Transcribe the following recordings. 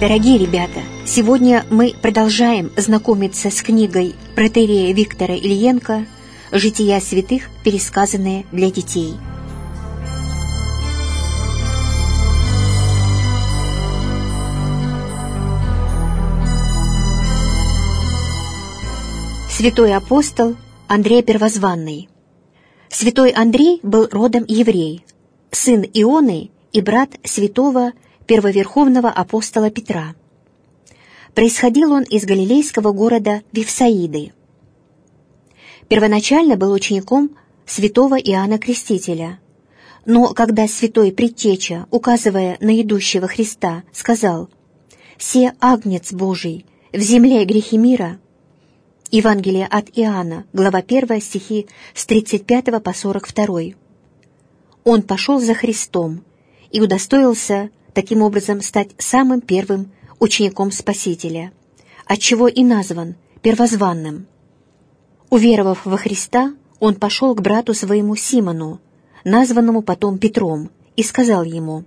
Дорогие ребята, сегодня мы продолжаем знакомиться с книгой протоиерея Виктора Ильенко «Жития святых, пересказанные для детей». Святой апостол Андрей Первозванный. Святой Андрей был родом еврей, сын Ионы и брат святого первоверховного апостола Петра. Происходил он из галилейского города Вифсаиды. Первоначально был учеником святого Иоанна Крестителя, но когда святой Предтеча, указывая на идущего Христа, сказал: «Се агнец Божий, в земле грехи мира», Евангелие от Иоанна, глава 1, стихи с 35 по 42, он пошел за Христом и удостоился таким образом стать самым первым учеником Спасителя, отчего и назван первозванным. Уверовав во Христа, он пошел к брату своему Симону, названному потом Петром, и сказал ему: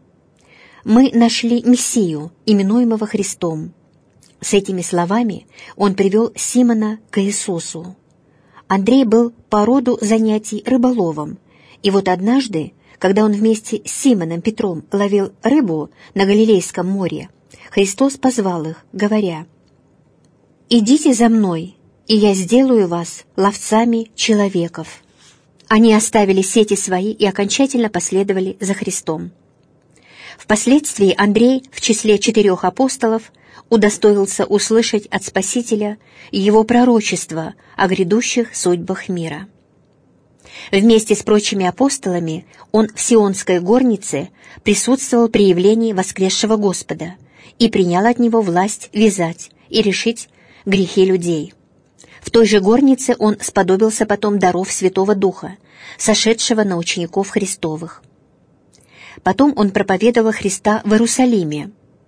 «Мы нашли Мессию, именуемого Христом». С этими словами он привел Симона к Иисусу. Андрей был по роду занятий рыболовом, и вот однажды, когда он вместе с Симоном Петром ловил рыбу на Галилейском море, Христос позвал их, говоря: «Идите за мной, и я сделаю вас ловцами человеков». Они оставили сети свои и окончательно последовали за Христом. Впоследствии Андрей в числе 4 апостолов удостоился услышать от Спасителя его пророчество о грядущих судьбах мира. Вместе с прочими апостолами он в Сионской горнице присутствовал при явлении воскресшего Господа и принял от него власть вязать и решить грехи людей. В той же горнице он сподобился потом даров Святого Духа, сошедшего на учеников Христовых. Потом он проповедовал Христа в Иерусалиме,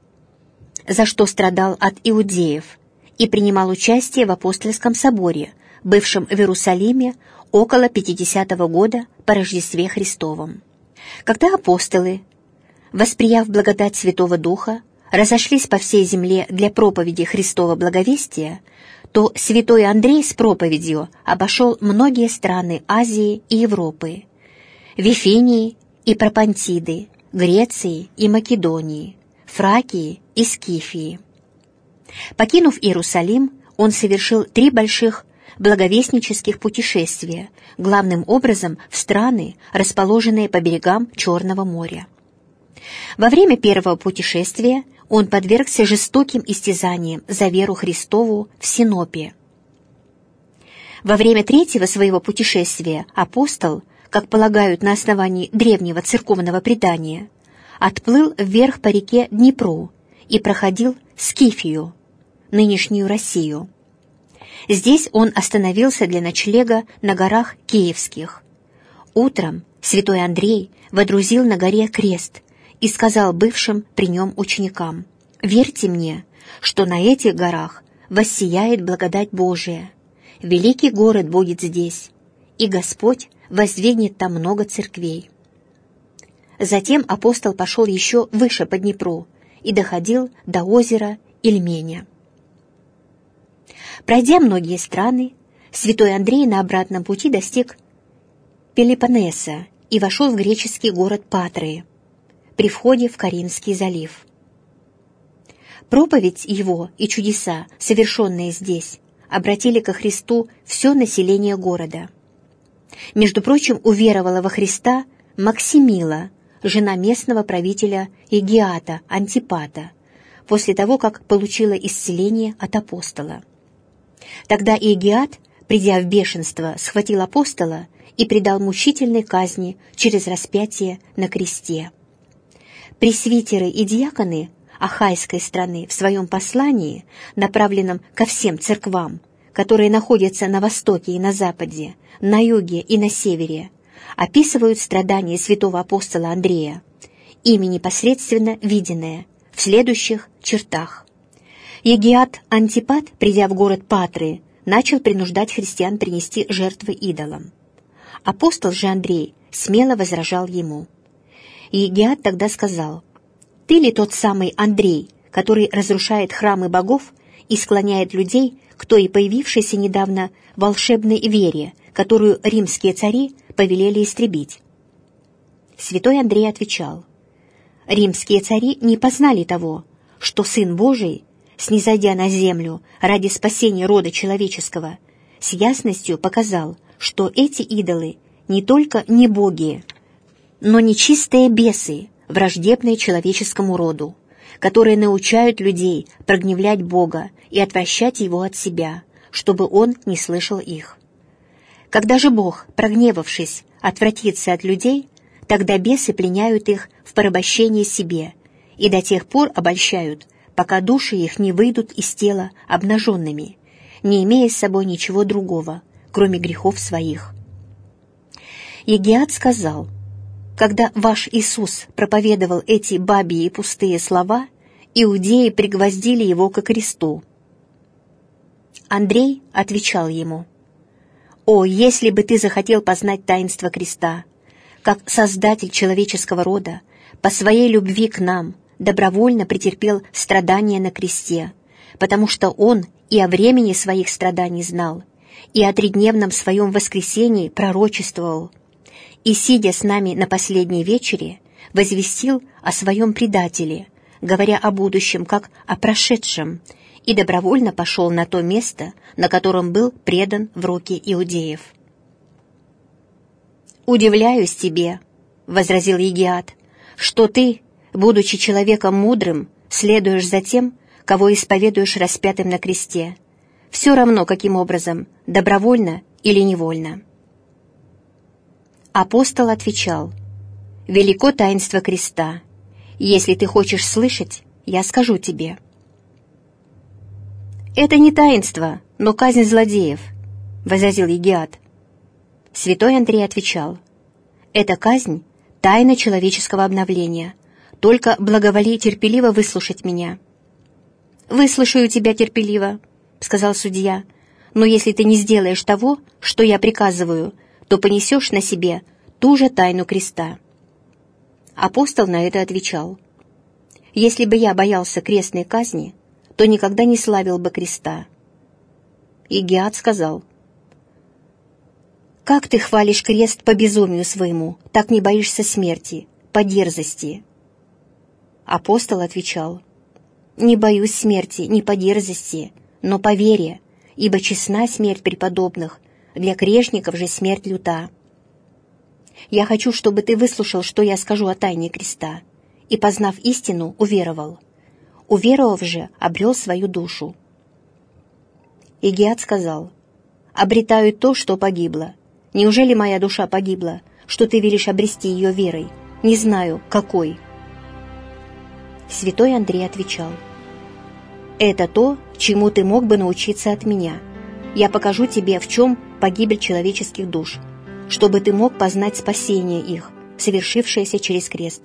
за что страдал от иудеев, и принимал участие в апостольском соборе, бывшем в Иерусалиме около 50-го года по Рождестве Христовом. Когда апостолы, восприяв благодать Святого Духа, разошлись по всей земле для проповеди Христова благовестия, то святой Андрей с проповедью обошел многие страны Азии и Европы, Вифинии и Пропантиды, Греции и Македонии, Фракии и Скифии. Покинув Иерусалим, он совершил 3 больших благовестнических путешествия, главным образом в страны, расположенные по берегам Черного моря. Во время первого путешествия он подвергся жестоким истязаниям за веру Христову в Синопе. Во время 3-го своего путешествия апостол, как полагают на основании древнего церковного предания, отплыл вверх по реке Днепру и проходил Скифию, нынешнюю Россию. Здесь он остановился для ночлега на горах Киевских. Утром святой Андрей водрузил на горе крест и сказал бывшим при нем ученикам: «Верьте мне, что на этих горах воссияет благодать Божия. Великий город будет здесь, и Господь воздвигнет там много церквей». Затем апостол пошел еще выше по Днепру и доходил до озера Ильменя. Пройдя многие страны, святой Андрей на обратном пути достиг Пелопоннеса и вошел в греческий город Патры при входе в Каринский залив. Проповедь его и чудеса, совершенные здесь, обратили ко Христу все население города. Между прочим, уверовала во Христа Максимила, жена местного правителя Эгиата Антипата, после того, как получила исцеление от апостола. Тогда Эгиат, придя в бешенство, схватил апостола и предал мучительной казни через распятие на кресте. Пресвитеры и диаконы Ахайской страны в своем послании, направленном ко всем церквам, которые находятся на востоке и на западе, на юге и на севере, описывают страдания святого апостола Андрея, ими непосредственно виденное, в следующих чертах. Эгиат Антипат, придя в город Патры, начал принуждать христиан принести жертвы идолам. Апостол же Андрей смело возражал ему. Эгиат тогда сказал: «Ты ли тот самый Андрей, который разрушает храмы богов и склоняет людей к той появившейся недавно волшебной вере, которую римские цари повелели истребить. Святой Андрей отвечал: «Римские цари не познали того, что Сын Божий, снизойдя на землю ради спасения рода человеческого, с ясностью показал, что эти идолы не только не боги, но нечистые бесы, враждебные человеческому роду, которые научают людей прогневлять Бога и отвращать Его от себя, чтобы Он не слышал их. Когда же Бог, прогневавшись, отвратится от людей, тогда бесы пленяют их в порабощение себе и до тех пор обольщают, пока души их не выйдут из тела обнаженными, не имея с собой ничего другого, кроме грехов своих». Егиат сказал: «Когда ваш Иисус проповедовал эти бабьи и пустые слова, иудеи пригвоздили его ко кресту». Андрей отвечал ему: «О, если бы ты захотел познать таинство креста, как Создатель человеческого рода, по своей любви к нам, добровольно претерпел страдания на кресте, потому что Он и о времени своих страданий знал, и о тридневном своем воскресении пророчествовал, и, сидя с нами на последней вечере, возвестил о своем предателе, говоря о будущем как о прошедшем, и добровольно пошел на то место, на котором был предан в руки иудеев». «Удивляюсь тебе, — возразил Егиат, — что ты, будучи человеком мудрым, следуешь за тем, кого исповедуешь распятым на кресте, все равно каким образом, добровольно или невольно». Апостол отвечал: «Велико таинство креста. Если ты хочешь слышать, я скажу тебе». «Это не таинство, но казнь злодеев», — возразил Егиат. Святой Андрей отвечал: «Это казнь — тайна человеческого обновления. Только благоволи терпеливо выслушать меня». «Выслушаю тебя терпеливо», — сказал судья, «но если ты не сделаешь того, что я приказываю, то понесешь на себе ту же тайну креста». Апостол на это отвечал: «Если бы я боялся крестной казни, то никогда не славил бы креста». Егиат сказал: «Как ты хвалишь крест по безумию своему, так не боишься смерти, по дерзости?» Апостол отвечал: «Не боюсь смерти не по дерзости, но по вере, ибо честна смерть преподобных, для грешников же смерть люта. Я хочу, чтобы ты выслушал, что я скажу о тайне креста, и, познав истину, уверовал. Уверовав же, обрел свою душу». Егиат сказал: «Обретаю то, что погибло. Неужели моя душа погибла, что ты велишь обрести ее верой? Не знаю, какой». Святой Андрей отвечал: «Это то, чему ты мог бы научиться от меня. Я покажу тебе, в чем погибель человеческих душ, чтобы ты мог познать спасение их, совершившееся через крест».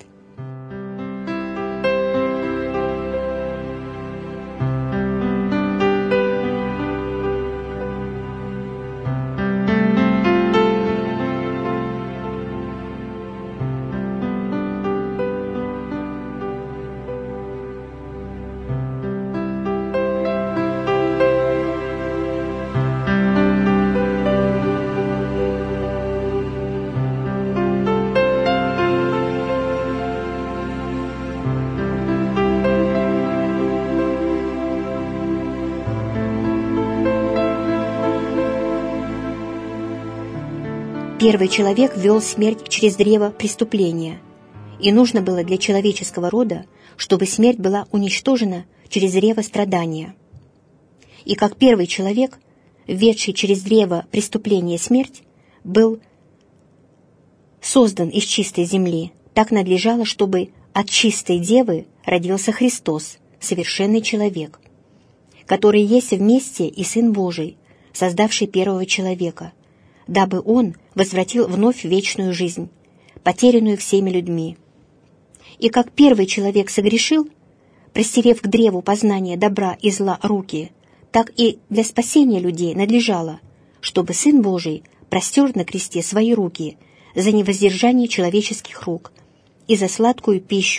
Первый человек ввел смерть через древо преступления, и нужно было для человеческого рода, чтобы смерть была уничтожена через древо страдания. И как первый человек, введший через древо преступления смерть, был создан из чистой земли, так надлежало, чтобы от чистой девы родился Христос, совершенный человек, который есть вместе и Сын Божий, создавший первого человека, дабы Он возвратил вновь вечную жизнь, потерянную всеми людьми. И как первый человек согрешил, простерев к древу познания добра и зла руки, так и для спасения людей надлежало, чтобы Сын Божий простер на кресте свои руки за невоздержание человеческих рук и за сладкую пищу,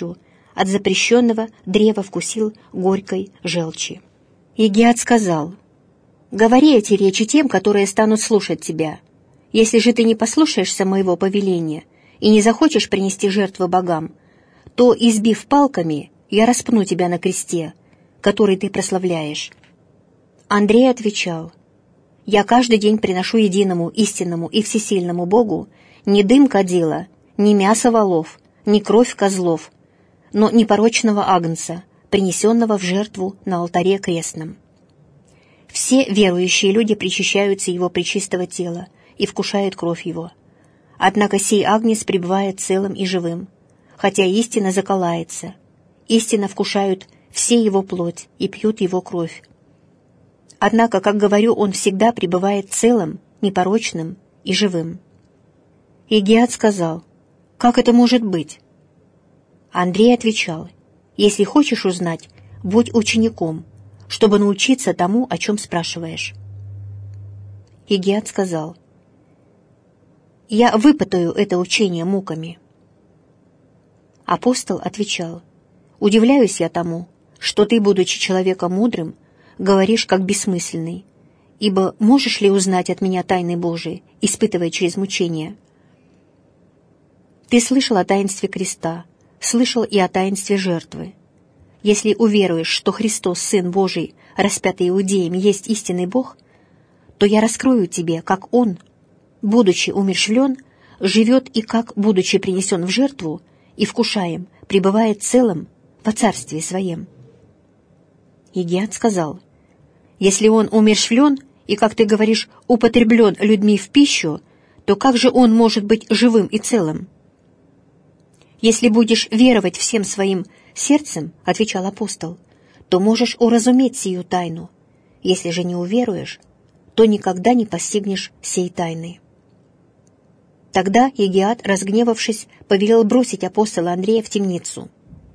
от запрещенного древа вкусил горькой желчи. Егиат сказал: «Говори эти речи тем, которые станут слушать тебя. Если же ты не послушаешься моего повеления и не захочешь принести жертву богам, то, избив палками, я распну тебя на кресте, который ты прославляешь». Андрей отвечал: «Я каждый день приношу единому, истинному и всесильному Богу не дым кадила, не мясо волов, не кровь козлов, но непорочного агнца, принесенного в жертву на алтаре крестном. Все верующие люди причащаются его пречистого тела и вкушают кровь его. Однако сей агнец пребывает целым и живым, хотя истина заколается. Истинно вкушают все его плоть и пьют его кровь. Однако, как говорю, он всегда пребывает целым, непорочным и живым». Егиат сказал: «Как это может быть?» Андрей отвечал: «Если хочешь узнать, будь учеником, чтобы научиться тому, о чем спрашиваешь». Егиат сказал: «Я выпытаю это учение муками». Апостол отвечал: «Удивляюсь я тому, что ты, будучи человеком мудрым, говоришь как бессмысленный, ибо можешь ли узнать от меня тайны Божии, испытывая через мучения? Ты слышал о таинстве креста, слышал и о таинстве жертвы. Если уверуешь, что Христос, Сын Божий, распятый иудеями, есть истинный Бог, то я раскрою тебе, как Он, будучи умерщвлен, живет и как, будучи принесен в жертву и вкушаем, пребывает целым во Царстве Своем». Егиат сказал: «Если он умерщвлен и, как ты говоришь, употреблен людьми в пищу, то как же он может быть живым и целым?» «Если будешь веровать всем своим сердцем, — отвечал апостол, — то можешь уразуметь сию тайну. Если же не уверуешь, то никогда не постигнешь сей тайны». Тогда Егиат, разгневавшись, повелел бросить апостола Андрея в темницу.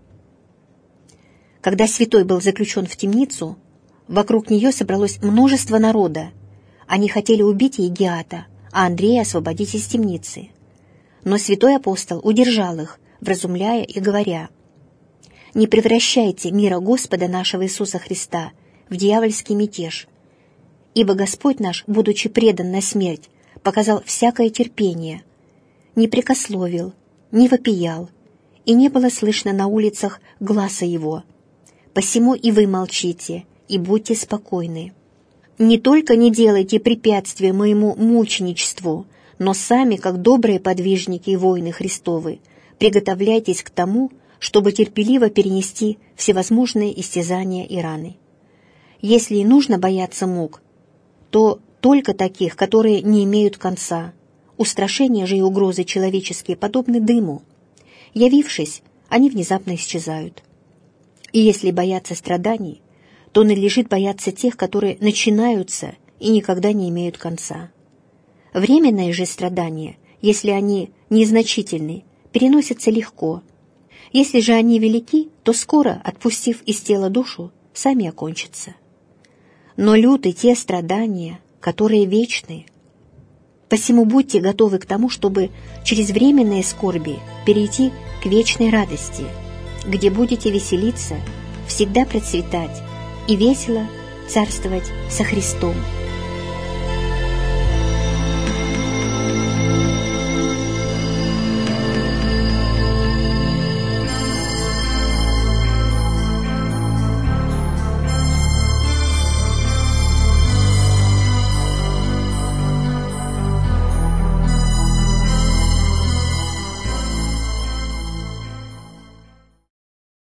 Когда святой был заключен в темницу, вокруг нее собралось множество народа. Они хотели убить Егиата, а Андрея освободить из темницы. Но святой апостол удержал их, вразумляя и говоря: «Не превращайте мира Господа нашего Иисуса Христа в дьявольский мятеж, ибо Господь наш, будучи предан на смерть, показал всякое терпение, не прекословил, не вопиял, и не было слышно на улицах гласа Его. Посему и вы молчите, и будьте спокойны. Не только не делайте препятствия моему мученичеству, но сами, как добрые подвижники и воины Христовы, приготовляйтесь к тому, чтобы терпеливо перенести всевозможные истязания и раны. Если и нужно бояться мук, то только таких, которые не имеют конца. Устрашения же и угрозы человеческие подобны дыму. Явившись, они внезапно исчезают. И если бояться страданий, то надлежит бояться тех, которые начинаются и никогда не имеют конца. Временные же страдания, если они незначительны, переносятся легко. Если же они велики, то скоро, отпустив из тела душу, сами окончатся. Но люты те страдания, которые вечны. Посему будьте готовы к тому, чтобы через временные скорби перейти к вечной радости, где будете веселиться, всегда процветать и весело царствовать со Христом.